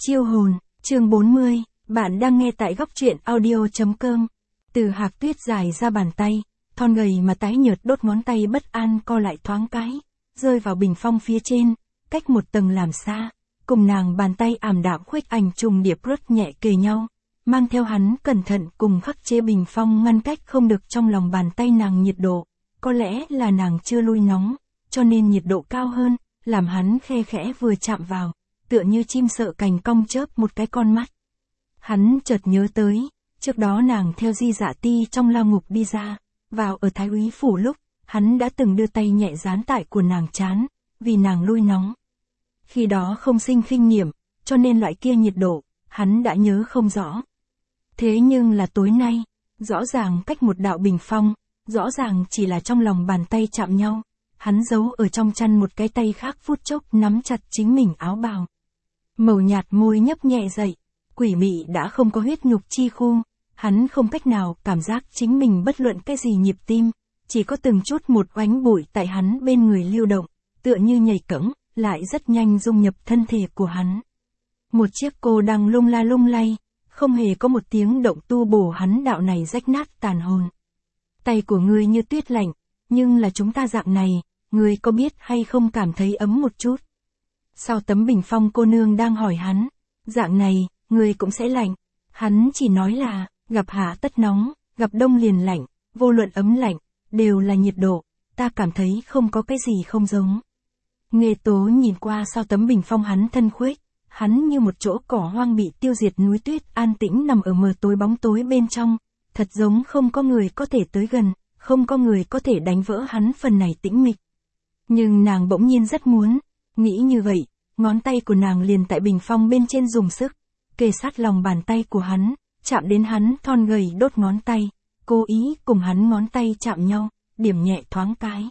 Chiêu hồn, chương 40, bạn đang nghe tại góc truyện audio.com. Từ Hạc Tuyết dài ra bàn tay, thon gầy mà tái nhợt đốt ngón tay bất an co lại thoáng cái, rơi vào bình phong phía trên, cách một tầng làm xa, cùng nàng bàn tay ảm đạm khuếch ảnh trùng điệp rất nhẹ kề nhau, mang theo hắn cẩn thận cùng khắc chế bình phong ngăn cách không được trong lòng bàn tay nàng nhiệt độ, có lẽ là nàng chưa lui nóng, cho nên nhiệt độ cao hơn, làm hắn khe khẽ vừa chạm vào, tựa như chim sợ cành cong chớp một cái con mắt. Hắn chợt nhớ tới, trước đó nàng theo Di Dạ Ti trong lao ngục đi ra, vào ở Thái úy phủ lúc, hắn đã từng đưa tay nhẹ dán tại của nàng trán, vì nàng lui nóng. Khi đó không sinh khinh nghiệm, cho nên loại kia nhiệt độ, hắn đã nhớ không rõ. Thế nhưng là tối nay, rõ ràng cách một đạo bình phong, rõ ràng chỉ là trong lòng bàn tay chạm nhau, hắn giấu ở trong chăn một cái tay khác phút chốc nắm chặt chính mình áo bào. Màu nhạt môi nhấp nhẹ dậy, quỷ mị đã không có huyết nhục chi khu, hắn không cách nào cảm giác chính mình bất luận cái gì nhịp tim, chỉ có từng chút một oánh bụi tại hắn bên người lưu động, tựa như nhảy cẫng, lại rất nhanh dung nhập thân thể của hắn. Một chiếc cô đang lung la lung lay, không hề có một tiếng động tu bổ hắn đạo này rách nát tàn hồn. Tay của ngươi như tuyết lạnh, nhưng là chúng ta dạng này, ngươi có biết hay không cảm thấy ấm một chút? Sau tấm bình phong cô nương đang hỏi hắn, dạng này, ngươi cũng sẽ lạnh. Hắn chỉ nói là, gặp hạ tất nóng, gặp đông liền lạnh, vô luận ấm lạnh, đều là nhiệt độ, ta cảm thấy không có cái gì không giống. Nghê Tố nhìn qua sau tấm bình phong hắn thân khuếch, hắn như một chỗ cỏ hoang bị tiêu diệt núi tuyết an tĩnh nằm ở mờ tối bóng tối bên trong, thật giống không có người có thể tới gần, không có người có thể đánh vỡ hắn phần này tĩnh mịch. Nhưng nàng bỗng nhiên rất muốn, nghĩ như vậy, ngón tay của nàng liền tại bình phong bên trên dùng sức, kề sát lòng bàn tay của hắn, chạm đến hắn thon gầy đốt ngón tay, cố ý cùng hắn ngón tay chạm nhau, điểm nhẹ thoáng cái.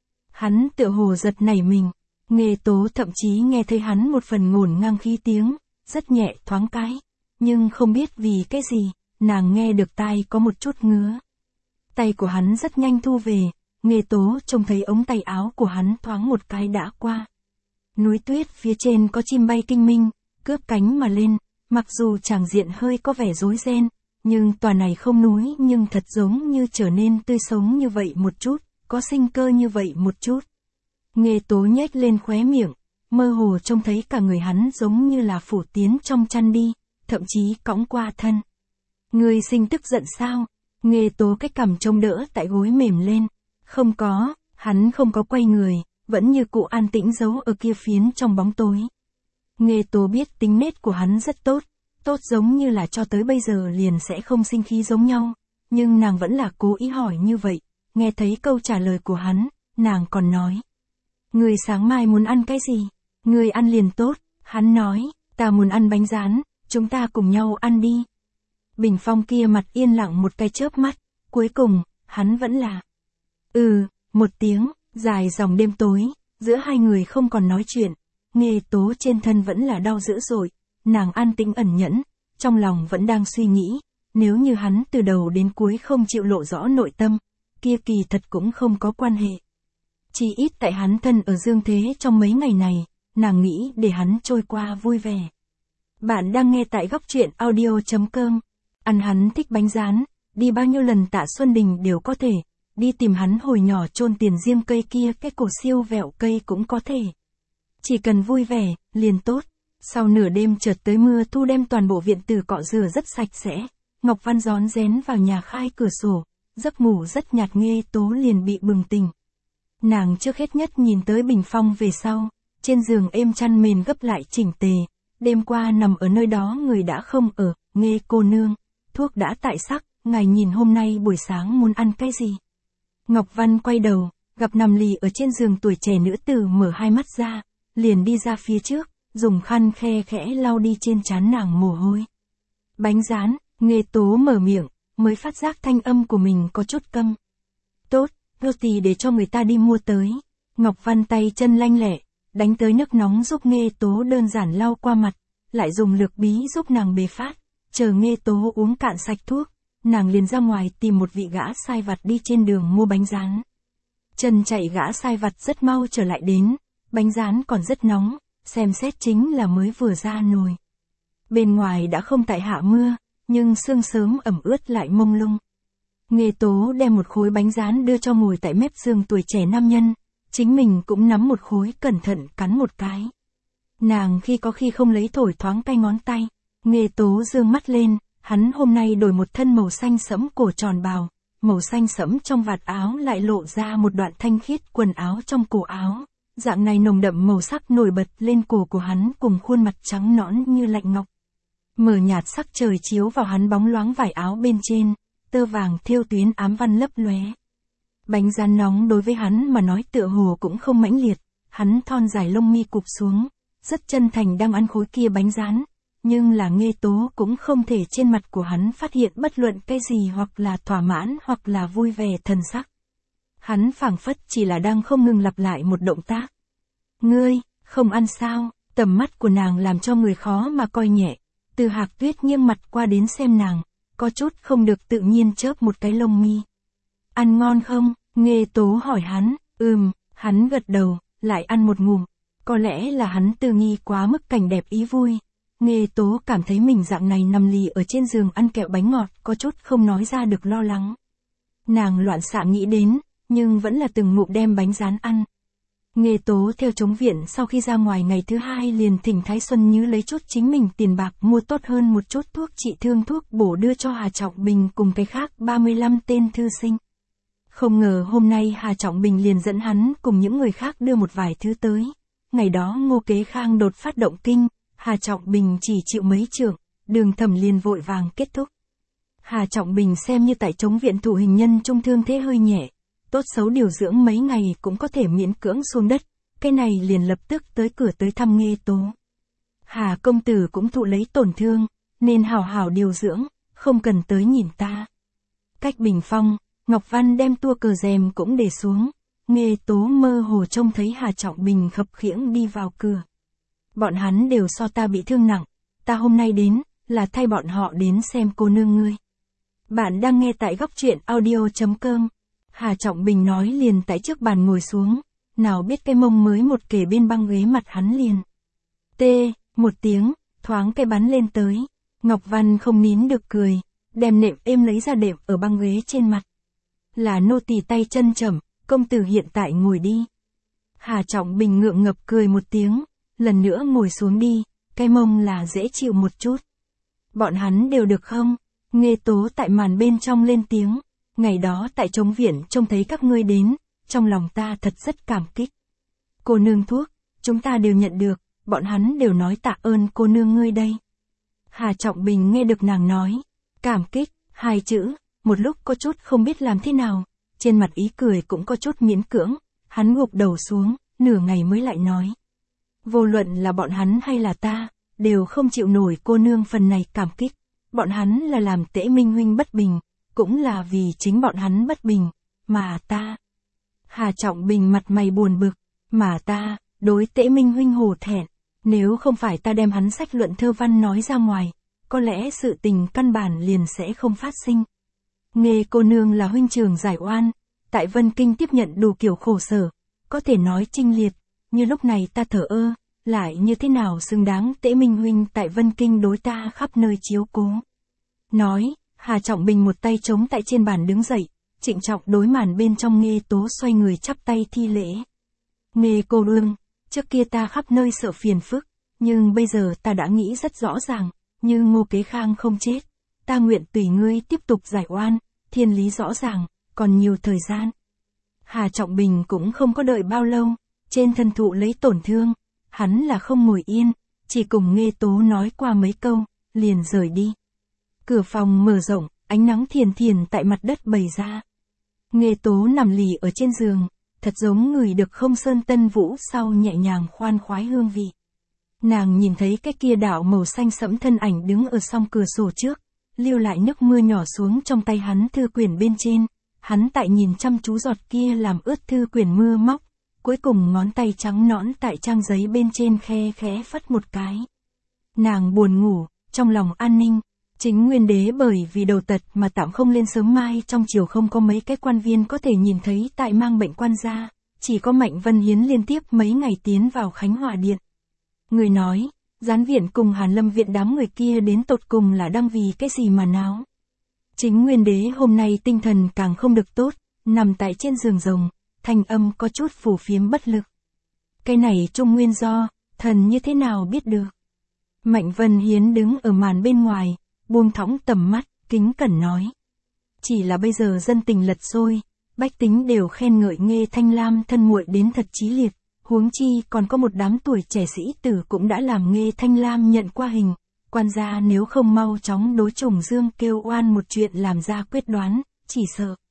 Hắn tựa hồ giật nảy mình, Nghê Tố thậm chí nghe thấy hắn một phần ngổn ngang khí tiếng, rất nhẹ thoáng cái, nhưng không biết vì cái gì, nàng nghe được tai có một chút ngứa. Tay của hắn rất nhanh thu về, Nghê Tố trông thấy ống tay áo của hắn thoáng một cái đã qua. Núi tuyết phía trên có chim bay kinh minh, cướp cánh mà lên, mặc dù tràng diện hơi có vẻ rối ren, nhưng tòa này không núi nhưng thật giống như trở nên tươi sống như vậy một chút, có sinh cơ như vậy một chút. Nghê Tố nhếch lên khóe miệng, mơ hồ trông thấy cả người hắn giống như là phủ tiến trong chăn đi, thậm chí cõng qua thân. Ngươi sinh tức giận sao? Nghê Tố cái cằm trông đỡ tại gối mềm lên. Không có, hắn không có quay người, vẫn như cụ an tĩnh giấu ở kia phiến trong bóng tối. Nghê Tố biết tính nết của hắn rất tốt, tốt giống như là cho tới bây giờ liền sẽ không sinh khí giống nhau, nhưng nàng vẫn là cố ý hỏi như vậy, nghe thấy câu trả lời của hắn, nàng còn nói. Ngươi sáng mai muốn ăn cái gì? Ngươi ăn liền tốt, hắn nói, ta muốn ăn bánh rán, chúng ta cùng nhau ăn đi. Bình phong kia mặt yên lặng một cái chớp mắt, cuối cùng, hắn vẫn là. Một tiếng, dài dòng đêm tối, giữa hai người không còn nói chuyện, Nghê Tố trên thân vẫn là đau dữ dội, nàng an tĩnh ẩn nhẫn, trong lòng vẫn đang suy nghĩ, nếu như hắn từ đầu đến cuối không chịu lộ rõ nội tâm, kia kỳ thật cũng không có quan hệ. Chỉ ít tại hắn thân ở dương thế trong mấy ngày này, nàng nghĩ để hắn trôi qua vui vẻ. Bạn đang nghe tại góc truyện audio.com. Ăn hắn thích bánh rán, đi bao nhiêu lần Tạ Xuân Đình đều có thể, đi tìm hắn hồi nhỏ chôn tiền riêng cây kia cái cổ siêu vẹo cây cũng có thể. Chỉ cần vui vẻ, liền tốt. Sau nửa đêm chợt tới mưa thu đem toàn bộ viện tử cọ rửa rất sạch sẽ, Ngọc Văn rón rén vào nhà khai cửa sổ, giấc ngủ rất nhạt. Nghê Tố liền bị bừng tỉnh. Nàng trước hết nhất nhìn tới bình phong về sau, trên giường êm chăn mền gấp lại chỉnh tề, đêm qua nằm ở nơi đó người đã không ở. Nghê cô nương, thuốc đã tại sắc, ngài nhìn hôm nay buổi sáng muốn ăn cái gì? Ngọc Văn quay đầu, gặp nằm lì ở trên giường tuổi trẻ nữ tử mở hai mắt ra, liền đi ra phía trước, dùng khăn khe khẽ lau đi trên trán nàng mồ hôi. Bánh rán, Nghê Tố mở miệng, mới phát giác thanh âm của mình có chút câm. Tốt, roti để cho người ta đi mua tới. Ngọc Văn tay chân lanh lẹ, đánh tới nước nóng giúp Nghê Tố đơn giản lau qua mặt, lại dùng lược bí giúp nàng bế phát, chờ Nghê Tố uống cạn sạch thuốc, nàng liền ra ngoài tìm một vị gã sai vặt đi trên đường mua bánh rán. Chân chạy gã sai vặt rất mau trở lại đến, bánh rán còn rất nóng, xem xét chính là mới vừa ra nồi. Bên ngoài đã không tại hạ mưa, nhưng sương sớm ẩm ướt lại mông lung. Nghê Tố đem một khối bánh rán đưa cho ngồi tại mép giường tuổi trẻ nam nhân, chính mình cũng nắm một khối cẩn thận cắn một cái. Nàng khi có khi không lấy thổi thoáng tay ngón tay. Nghê Tố dương mắt lên, hắn hôm nay đổi một thân màu xanh sẫm cổ tròn bào, màu xanh sẫm trong vạt áo lại lộ ra một đoạn thanh khiết quần áo trong cổ áo. Dạng này nồng đậm màu sắc nổi bật lên cổ của hắn cùng khuôn mặt trắng nõn như lạnh ngọc. Mờ nhạt sắc trời chiếu vào hắn bóng loáng vải áo bên trên, tơ vàng thêu tuyến ám văn lấp lóe. Bánh rán nóng đối với hắn mà nói tựa hồ cũng không mãnh liệt, hắn thon dài lông mi cụp xuống, rất chân thành đang ăn khối kia bánh rán, nhưng là Nghê Tố cũng không thể trên mặt của hắn phát hiện bất luận cái gì hoặc là thỏa mãn hoặc là vui vẻ thần sắc. Hắn phảng phất chỉ là đang không ngừng lặp lại một động tác. Ngươi, không ăn sao? Tầm mắt của nàng làm cho người khó mà coi nhẹ. Từ Hạc Tuyết nghiêng mặt qua đến xem nàng, có chút không được tự nhiên chớp một cái lông mi. Ăn ngon không? Nghê Tố hỏi hắn. Hắn gật đầu, lại ăn một ngụm. Có lẽ là hắn tư nghi quá mức cảnh đẹp ý vui. Nghê Tố cảm thấy mình dạng này nằm lì ở trên giường ăn kẹo bánh ngọt, có chút không nói ra được lo lắng. Nàng loạn xạ nghĩ đến, nhưng vẫn là từng ngụm đem bánh rán ăn. Nghê Tố theo chống viện sau khi ra ngoài ngày thứ hai liền thỉnh Thái Xuân Như lấy chút chính mình tiền bạc mua tốt hơn một chút thuốc trị thương thuốc bổ đưa cho Hà Trọng Bình cùng cái khác 35 tên thư sinh. Không ngờ hôm nay Hà Trọng Bình liền dẫn hắn cùng những người khác đưa một vài thứ tới. Ngày đó Ngô Kế Khang đột phát động kinh, Hà Trọng Bình chỉ chịu mấy trượng, Đường Thẩm liền vội vàng kết thúc. Hà Trọng Bình xem như tại chống viện thủ hình nhân trung thương thế hơi nhẹ, tốt xấu điều dưỡng mấy ngày cũng có thể miễn cưỡng xuống đất, cái này liền lập tức tới cửa tới thăm Nghê Tố. Hà công tử cũng thụ lấy tổn thương, nên hảo hảo điều dưỡng, không cần tới nhìn ta. Cách bình phong, Ngọc Văn đem tua cờ rèm cũng để xuống, Nghê Tố mơ hồ trông thấy Hà Trọng Bình khập khiễng đi vào cửa. Bọn hắn đều so ta bị thương nặng, ta hôm nay đến, là thay bọn họ đến xem cô nương ngươi. Bạn đang nghe tại góc truyện audio.com. Hà Trọng Bình nói liền tại trước bàn ngồi xuống, nào biết cái mông mới một kề bên băng ghế mặt hắn liền. Tê, một tiếng, thoáng cái bắn lên tới. Ngọc Văn không nín được cười, đem nệm êm lấy ra đệm ở băng ghế trên mặt. Là nô tỳ tay chân chậm, công tử hiện tại ngồi đi. Hà Trọng Bình ngượng ngập cười một tiếng, lần nữa ngồi xuống đi, cái mông là dễ chịu một chút. Bọn hắn đều được không? Nghê Tố tại màn bên trong lên tiếng. Ngày đó tại chống viện trông thấy các ngươi đến, trong lòng ta thật rất cảm kích. Cô nương thuốc, chúng ta đều nhận được, bọn hắn đều nói tạ ơn cô nương ngươi đây. Hà Trọng Bình nghe được nàng nói, cảm kích, hai chữ, một lúc có chút không biết làm thế nào, trên mặt ý cười cũng có chút miễn cưỡng, hắn gục đầu xuống, nửa ngày mới lại nói. Vô luận là bọn hắn hay là ta, đều không chịu nổi cô nương phần này cảm kích, bọn hắn là làm Tễ Minh huynh bất bình. Cũng là vì chính bọn hắn bất bình, mà ta. Hà Trọng Bình mặt mày buồn bực, mà ta, đối Tễ Minh huynh hổ thẹn, nếu không phải ta đem hắn sách luận thơ văn nói ra ngoài, có lẽ sự tình căn bản liền sẽ không phát sinh. Nghê cô nương là huynh trưởng giải oan, tại Vân Kinh tiếp nhận đủ kiểu khổ sở, có thể nói chinh liệt, như lúc này ta thở ơ, lại như thế nào xứng đáng Tễ Minh huynh tại Vân Kinh đối ta khắp nơi chiếu cố. Nói. Hà Trọng Bình một tay chống tại trên bàn đứng dậy, trịnh trọng đối màn bên trong Nghê Tố xoay người chắp tay thi lễ. Nghê cô nương, trước kia ta khắp nơi sợ phiền phức, nhưng bây giờ ta đã nghĩ rất rõ ràng, như Ngô Kế Khang không chết, ta nguyện tùy ngươi tiếp tục giải oan, thiên lý rõ ràng, còn nhiều thời gian. Hà Trọng Bình cũng không có đợi bao lâu, trên thân thụ lấy tổn thương, hắn là không ngồi yên, chỉ cùng Nghê Tố nói qua mấy câu, liền rời đi. Cửa phòng mở rộng, ánh nắng thiền thiền tại mặt đất bày ra. Nghê Tố nằm lì ở trên giường, thật giống người được không sơn tân vũ sau nhẹ nhàng khoan khoái hương vị. Nàng nhìn thấy cái kia đạo màu xanh sẫm thân ảnh đứng ở song cửa sổ trước, lưu lại nước mưa nhỏ xuống trong tay hắn thư quyển bên trên, hắn tại nhìn chăm chú giọt kia làm ướt thư quyển mưa móc, cuối cùng ngón tay trắng nõn tại trang giấy bên trên khe khẽ phất một cái. Nàng buồn ngủ, trong lòng an ninh. Chính Nguyên Đế bởi vì đầu tật mà tạm không lên sớm mai trong chiều không có mấy cái quan viên có thể nhìn thấy tại mang bệnh quan gia, chỉ có Mạnh Vân Hiến liên tiếp mấy ngày tiến vào Khánh Hòa Điện. Người nói, Gián viện cùng Hàn Lâm viện đám người kia đến tột cùng là đang vì cái gì mà náo. Chính Nguyên Đế hôm nay tinh thần càng không được tốt, nằm tại trên giường rồng, thanh âm có chút phù phiếm bất lực. Cái này trung nguyên do, thần như thế nào biết được. Mạnh Vân Hiến đứng ở màn bên ngoài, buông thõng tầm mắt, kính cẩn nói. Chỉ là bây giờ dân tình lật xôi, bách tính đều khen ngợi Nghê Thanh Lam thân muội đến thật chí liệt, huống chi còn có một đám tuổi trẻ sĩ tử cũng đã làm Nghê Thanh Lam nhận qua hình. Quan gia nếu không mau chóng đối Trùng Dương kêu oan một chuyện làm ra quyết đoán, chỉ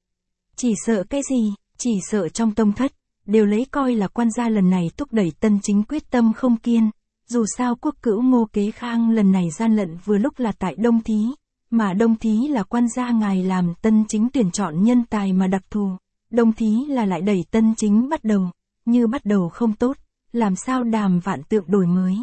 sợ cái gì, chỉ sợ trong tông thất, đều lấy coi là quan gia lần này thúc đẩy Tân Chính quyết tâm không kiên. Dù sao quốc cữu Ngô Kế Khang lần này gian lận vừa lúc là tại Đông Thí, mà Đông Thí là quan gia ngài làm Tân Chính tuyển chọn nhân tài mà đặc thù, Đông Thí là lại đẩy Tân Chính bắt đầu, như bắt đầu không tốt, làm sao đàm vạn tượng đổi mới.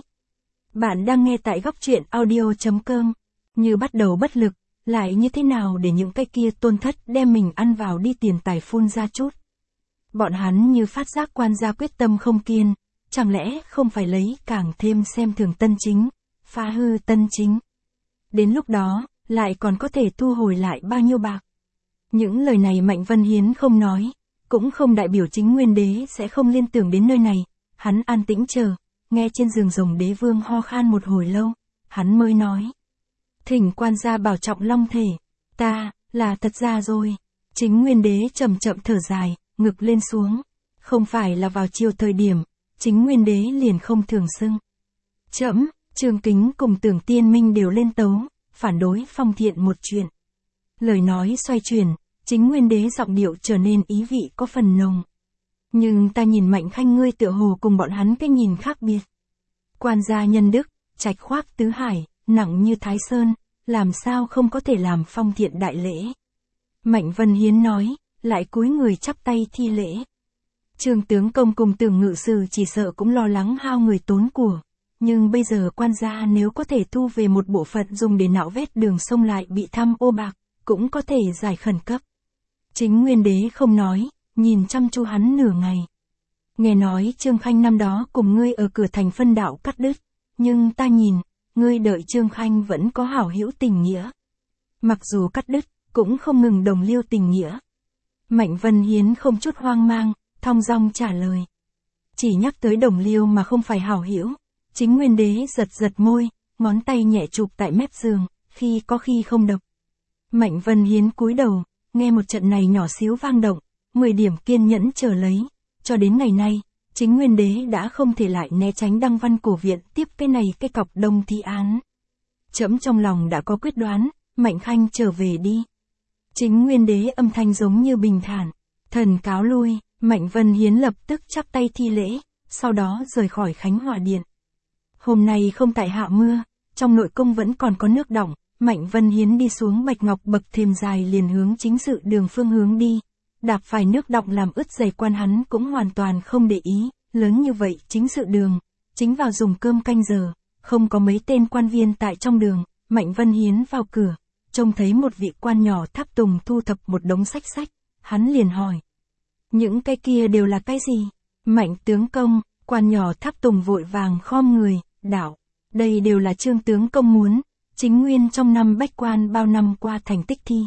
Bạn đang nghe tại góc truyện audio.com, như bắt đầu bất lực, lại như thế nào để những cái kia tôn thất đem mình ăn vào đi tiền tài phun ra chút. Bọn hắn như phát giác quan gia quyết tâm không kiên, chẳng lẽ không phải lấy càng thêm xem thường Tân Chính, phá hư Tân Chính. Đến lúc đó, lại còn có thể thu hồi lại bao nhiêu bạc. Những lời này Mạnh Vân Hiến không nói, cũng không đại biểu chính Nguyên Đế sẽ không liên tưởng đến nơi này, hắn an tĩnh chờ, nghe trên giường rồng Đế Vương ho khan một hồi lâu, hắn mới nói. Thỉnh quan gia bảo trọng long thể, ta, là thật ra rồi. Chính Nguyên Đế chậm chậm thở dài, ngực lên xuống, không phải là vào chiều thời điểm, chính Nguyên Đế liền không thường xưng. Trẫm, Trương Kính cùng Tưởng Tiên Minh đều lên tấu, phản đối Phong Thiện một chuyện. Lời nói xoay chuyển, chính Nguyên Đế giọng điệu trở nên ý vị có phần nồng. Nhưng ta nhìn Mạnh Khanh ngươi tựa hồ cùng bọn hắn cái nhìn khác biệt. Quan gia nhân đức, trạch khoác tứ hải, nặng như Thái Sơn, làm sao không có thể làm Phong Thiện đại lễ. Mạnh Vân Hiến nói, lại cúi người chắp tay thi lễ. Trương tướng công cùng Tưởng ngự sử chỉ sợ cũng lo lắng hao người tốn của. Nhưng bây giờ quan gia nếu có thể thu về một bộ phận dùng để nạo vét đường sông lại bị tham ô bạc, cũng có thể giải khẩn cấp. Chính Nguyên Đế không nói, nhìn chăm chú hắn nửa ngày. Nghe nói Trương Khanh năm đó cùng ngươi ở cửa thành phân đạo cắt đứt, nhưng ta nhìn, ngươi đợi Trương Khanh vẫn có hảo hữu tình nghĩa. Mặc dù cắt đứt, cũng không ngừng đồng liêu tình nghĩa. Mạnh Vân Hiến không chút hoang mang, thong dong trả lời. Chỉ nhắc tới đồng liêu mà không phải hảo hữu. Chính Nguyên Đế giật giật môi, ngón tay nhẹ chụp tại mép giường, khi có khi không độc. Mạnh Vân Hiến cúi đầu, nghe một trận này nhỏ xíu vang động, 10 điểm kiên nhẫn chờ lấy. Cho đến ngày nay, chính Nguyên Đế đã không thể lại né tránh đăng văn cổ viện tiếp cái này cái cọc Đông Thi án. Trẫm trong lòng đã có quyết đoán, Mạnh Khanh trở về đi. Chính Nguyên Đế âm thanh giống như bình thản, thần cáo lui. Mạnh Vân Hiến lập tức chắp tay thi lễ, sau đó rời khỏi Khánh Hòa Điện. Hôm nay không tại hạ mưa, trong nội cung vẫn còn có nước đọng, Mạnh Vân Hiến đi xuống bạch ngọc bậc thềm dài liền hướng chính sự đường phương hướng đi. Đạp phải nước đọng làm ướt giày quan hắn cũng hoàn toàn không để ý, lớn như vậy chính sự đường, chính vào dùng cơm canh giờ, không có mấy tên quan viên tại trong đường, Mạnh Vân Hiến vào cửa, trông thấy một vị quan nhỏ tháp tùng thu thập một đống sách, hắn liền hỏi. Những cái kia đều là cái gì? Mạnh tướng công, quan nhỏ tháp tùng vội vàng khom người, đảo. Đây đều là Trương tướng công muốn, chính nguyên trong năm bách quan bao năm qua thành tích thi.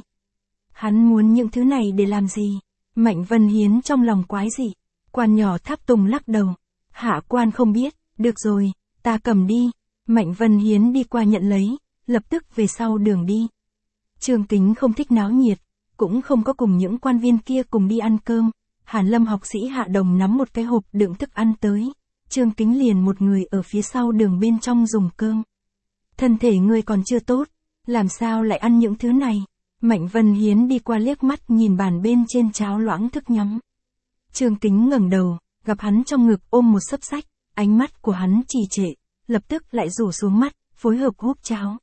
Hắn muốn những thứ này để làm gì? Mạnh Vân Hiến trong lòng quái dị. Quan nhỏ tháp tùng lắc đầu. Hạ quan không biết, được rồi, ta cầm đi. Mạnh Vân Hiến đi qua nhận lấy, lập tức về sau đường đi. Trương Kính không thích náo nhiệt, cũng không có cùng những quan viên kia cùng đi ăn cơm. Hàn Lâm học sĩ Hạ Đồng nắm một cái hộp đựng thức ăn tới. Trương Kính liền một người ở phía sau đường bên trong dùng cơm. Thân thể ngươi còn chưa tốt, làm sao lại ăn những thứ này? Mạnh Vân Hiến đi qua liếc mắt nhìn bàn bên trên cháo loãng thức nhắm. Trương Kính ngẩng đầu, gặp hắn trong ngực ôm một xấp sách, ánh mắt của hắn trì trệ, lập tức lại rủ xuống mắt, phối hợp húp cháo.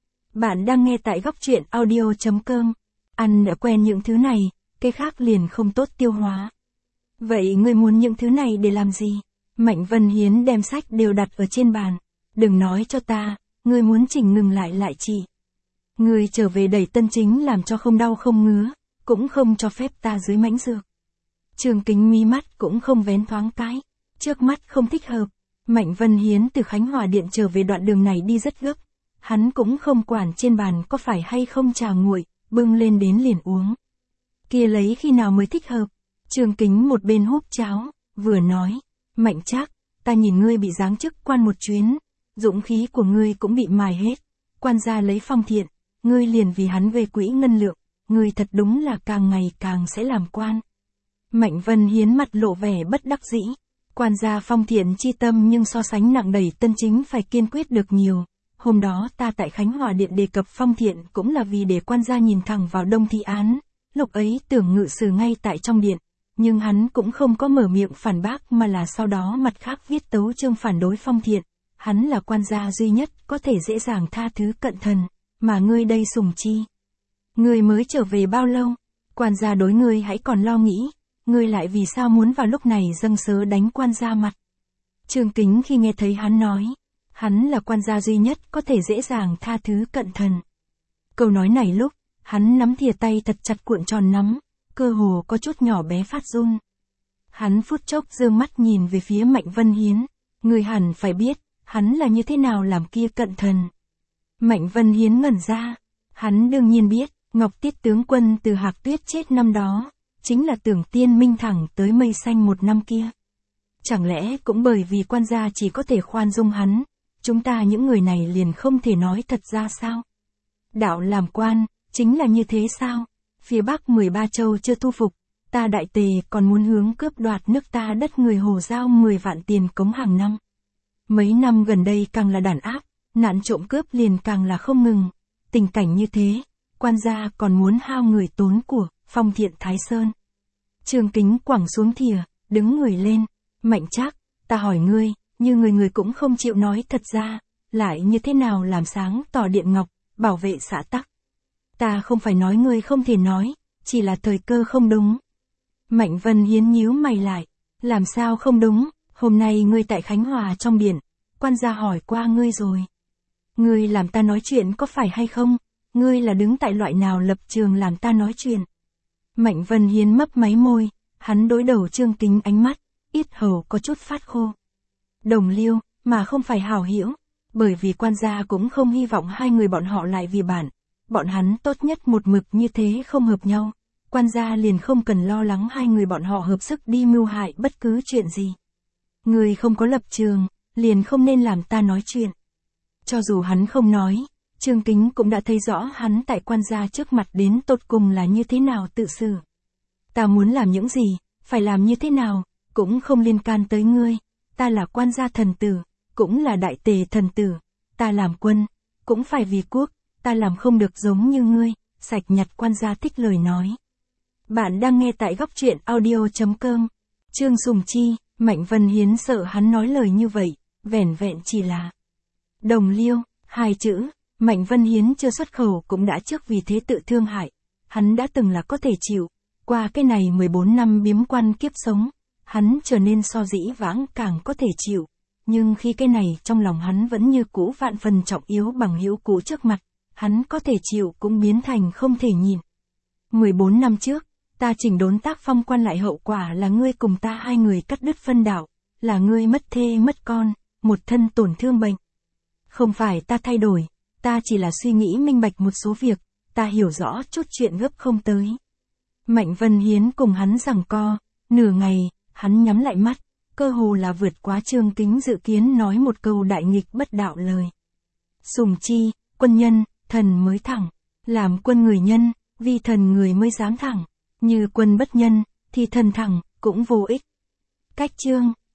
Bạn đang nghe tại góc truyện audio.com. Ăn đã quen những thứ này, cái khác liền không tốt tiêu hóa. Vậy ngươi muốn những thứ này để làm gì? Mạnh Vân Hiến đem sách đều đặt ở trên bàn. Đừng nói cho ta, ngươi muốn chỉnh ngừng lại chỉ. Ngươi trở về đẩy Tân Chính làm cho không đau không ngứa, cũng không cho phép ta dưới mãnh dược. Trương Kính mí mắt cũng không vén thoáng cái, trước mắt không thích hợp. Mạnh Vân Hiến từ Khánh Hòa Điện trở về đoạn đường này đi rất gấp. Hắn cũng không quản trên bàn có phải hay không trà nguội, bưng lên đến liền uống. Kia lấy khi nào mới thích hợp. Trương Kính một bên húp cháo, vừa nói, Mạnh Trác, ta nhìn ngươi bị giáng chức quan một chuyến, dũng khí của ngươi cũng bị mài hết. Quan gia lấy Phong Thiện, ngươi liền vì hắn về quỹ ngân lượng, ngươi thật đúng là càng ngày càng sẽ làm quan. Mạnh Vân Hiến mặt lộ vẻ bất đắc dĩ. Quan gia Phong Thiện chi tâm nhưng so sánh nặng đẩy Tân Chính phải kiên quyết được nhiều. Hôm đó ta tại Khánh Hòa Điện đề cập Phong Thiện cũng là vì để quan gia nhìn thẳng vào Đông Thị án. Lúc ấy tưởng ngự sử ngay tại trong điện, nhưng hắn cũng không có mở miệng phản bác mà là sau đó mặt khác viết tấu chương phản đối Phong Thiện. Hắn là quan gia duy nhất có thể dễ dàng tha thứ cận thần, mà ngươi đây sùng chi. Ngươi mới trở về bao lâu? Quan gia đối ngươi hãy còn lo nghĩ, ngươi lại vì sao muốn vào lúc này dâng sớ đánh quan gia mặt? Trương Kính khi nghe thấy hắn nói, hắn là quan gia duy nhất có thể dễ dàng tha thứ cận thần. Câu nói này lúc, hắn nắm thìa tay thật chặt cuộn tròn nắm, cơ hồ có chút nhỏ bé phát run. Hắn phút chốc dương mắt nhìn về phía Mạnh Vân Hiến, người hẳn phải biết, hắn là như thế nào làm kia cận thần. Mạnh Vân Hiến ngẩn ra, hắn đương nhiên biết, Ngọc Tiết tướng quân từ Hạc Tuyết chết năm đó, chính là Tưởng Tiên Minh thẳng tới mây xanh một năm kia. Chẳng lẽ cũng bởi vì quan gia chỉ có thể khoan dung hắn, chúng ta những người này liền không thể nói thật ra sao? Đạo làm quan, chính là như thế sao? Phía Bắc 13 châu chưa thu phục, ta Đại Tề còn muốn hướng cướp đoạt nước ta đất người Hồ giao 10 vạn tiền cống hàng năm. Mấy năm gần đây càng là đàn áp, nạn trộm cướp liền càng là không ngừng. Tình cảnh như thế, quan gia còn muốn hao người tốn của, Phong Thiện Thái Sơn. Trương Kính quẳng xuống thìa, đứng người lên, Mạnh Trác, ta hỏi ngươi, như người cũng không chịu nói thật ra, lại như thế nào làm sáng tỏ điện ngọc, bảo vệ xã tắc. Ta không phải nói ngươi không thể nói, chỉ là thời cơ không đúng. Mạnh Vân Hiến nhíu mày lại, làm sao không đúng, hôm nay ngươi tại Khánh Hòa trong biển, quan gia hỏi qua ngươi rồi. Ngươi làm ta nói chuyện có phải hay không, ngươi là đứng tại loại nào lập trường làm ta nói chuyện. Mạnh Vân Hiến mấp máy môi, hắn đối đầu Trương Kính ánh mắt, yết hầu có chút phát khô. Đồng liêu, mà không phải hảo hữu, bởi vì quan gia cũng không hy vọng hai người bọn họ lại vì bọn hắn tốt nhất một mực như thế không hợp nhau, quan gia liền không cần lo lắng hai người bọn họ hợp sức đi mưu hại bất cứ chuyện gì. Người không có lập trường, liền không nên làm ta nói chuyện. Cho dù hắn không nói, Trương Kính cũng đã thấy rõ hắn tại quan gia trước mặt đến tột cùng là như thế nào tự xử. Ta muốn làm những gì, phải làm như thế nào, cũng không liên can tới ngươi, ta là quan gia thần tử, cũng là Đại Tề thần tử, ta làm quân, cũng phải vì quốc, ta làm không được giống như ngươi, sạch nhặt quan gia thích lời nói. Bạn đang nghe tại góc truyện audio.com. Trương Sùng Chi, Mạnh Vân Hiến sợ hắn nói lời như vậy, vẻn vẹn chỉ là đồng liêu, hai chữ, Mạnh Vân Hiến chưa xuất khẩu cũng đã trước vì thế tự thương hại. Hắn đã từng là có thể chịu, qua cái này 14 năm biếm quan kiếp sống, hắn trở nên so dĩ vãng càng có thể chịu. Nhưng khi cái này trong lòng hắn vẫn như cũ vạn phần trọng yếu bằng hữu cũ trước mặt, hắn có thể chịu cũng biến thành không thể nhìn. 14 năm trước, ta chỉnh đốn tác phong quan lại hậu quả là ngươi cùng ta hai người cắt đứt phân đạo, là ngươi mất thê mất con, một thân tổn thương bệnh. Không phải ta thay đổi, ta chỉ là suy nghĩ minh bạch một số việc, ta hiểu rõ chút chuyện gấp không tới. Mạnh Vân Hiến cùng hắn giằng co, nửa ngày, hắn nhắm lại mắt, cơ hồ là vượt quá Trương Kính dự kiến nói một câu đại nghịch bất đạo lời. Sùng Chi, quân nhân, thần mới thẳng, làm quân người nhân, vì thần người mới dám thẳng, như quân bất nhân, thì thần thẳng, cũng vô ích. Cách chương